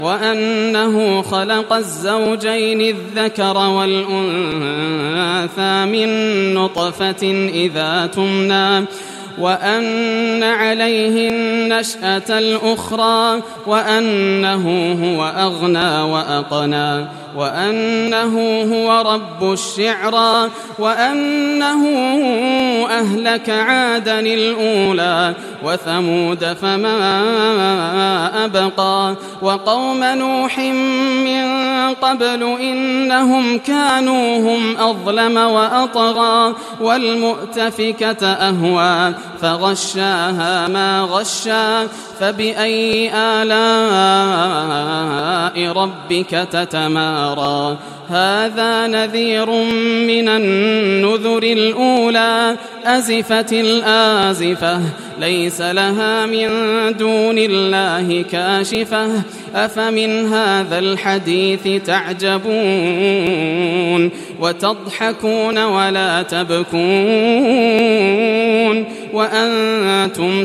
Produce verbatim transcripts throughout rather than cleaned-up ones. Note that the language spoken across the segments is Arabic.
وأنه خلق الزوجين الذكر والأنثى من نطفة إذا تمنى وأن عليه النشأة الأخرى وأنه هو أغنى وأقنى وأنه هو رب الشعرى وأنه أهلك عادا الأولى وثمود فما أبقى وقوم نوح من قبل إنهم كانوا هم أظلم وأطغى والمؤتفكة أهوى فغشاها ما غشا فبأي آلاء ربك تتمارى هذا نذير من النذر الأولى أزفت الآزفة ليس لها من دون الله كاشفة أفمن هذا الحديث تعجبون وتضحكون ولا تبكون وأنتم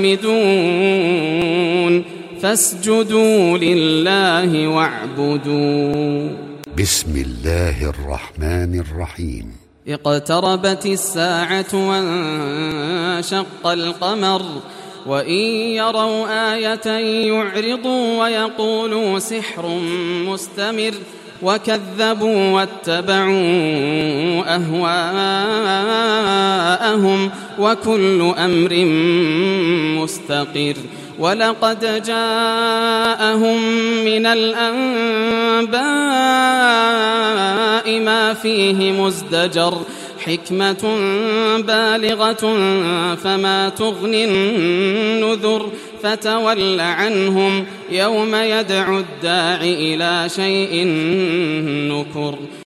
سامدون فاسجدوا لله واعبدوا. بسم الله الرحمن الرحيم. اقتربت الساعة وانشق القمر وإن يروا آية يعرضوا ويقولوا سحر مستمر وكذبوا واتبعوا أهواءهم وكل أمر مستقر ولقد جاءهم من الأنباء ما فيه مزدجر حكمة بالغة فما تغني النذر فتول عنهم يوم يدعو الداع إلى شيء نكر.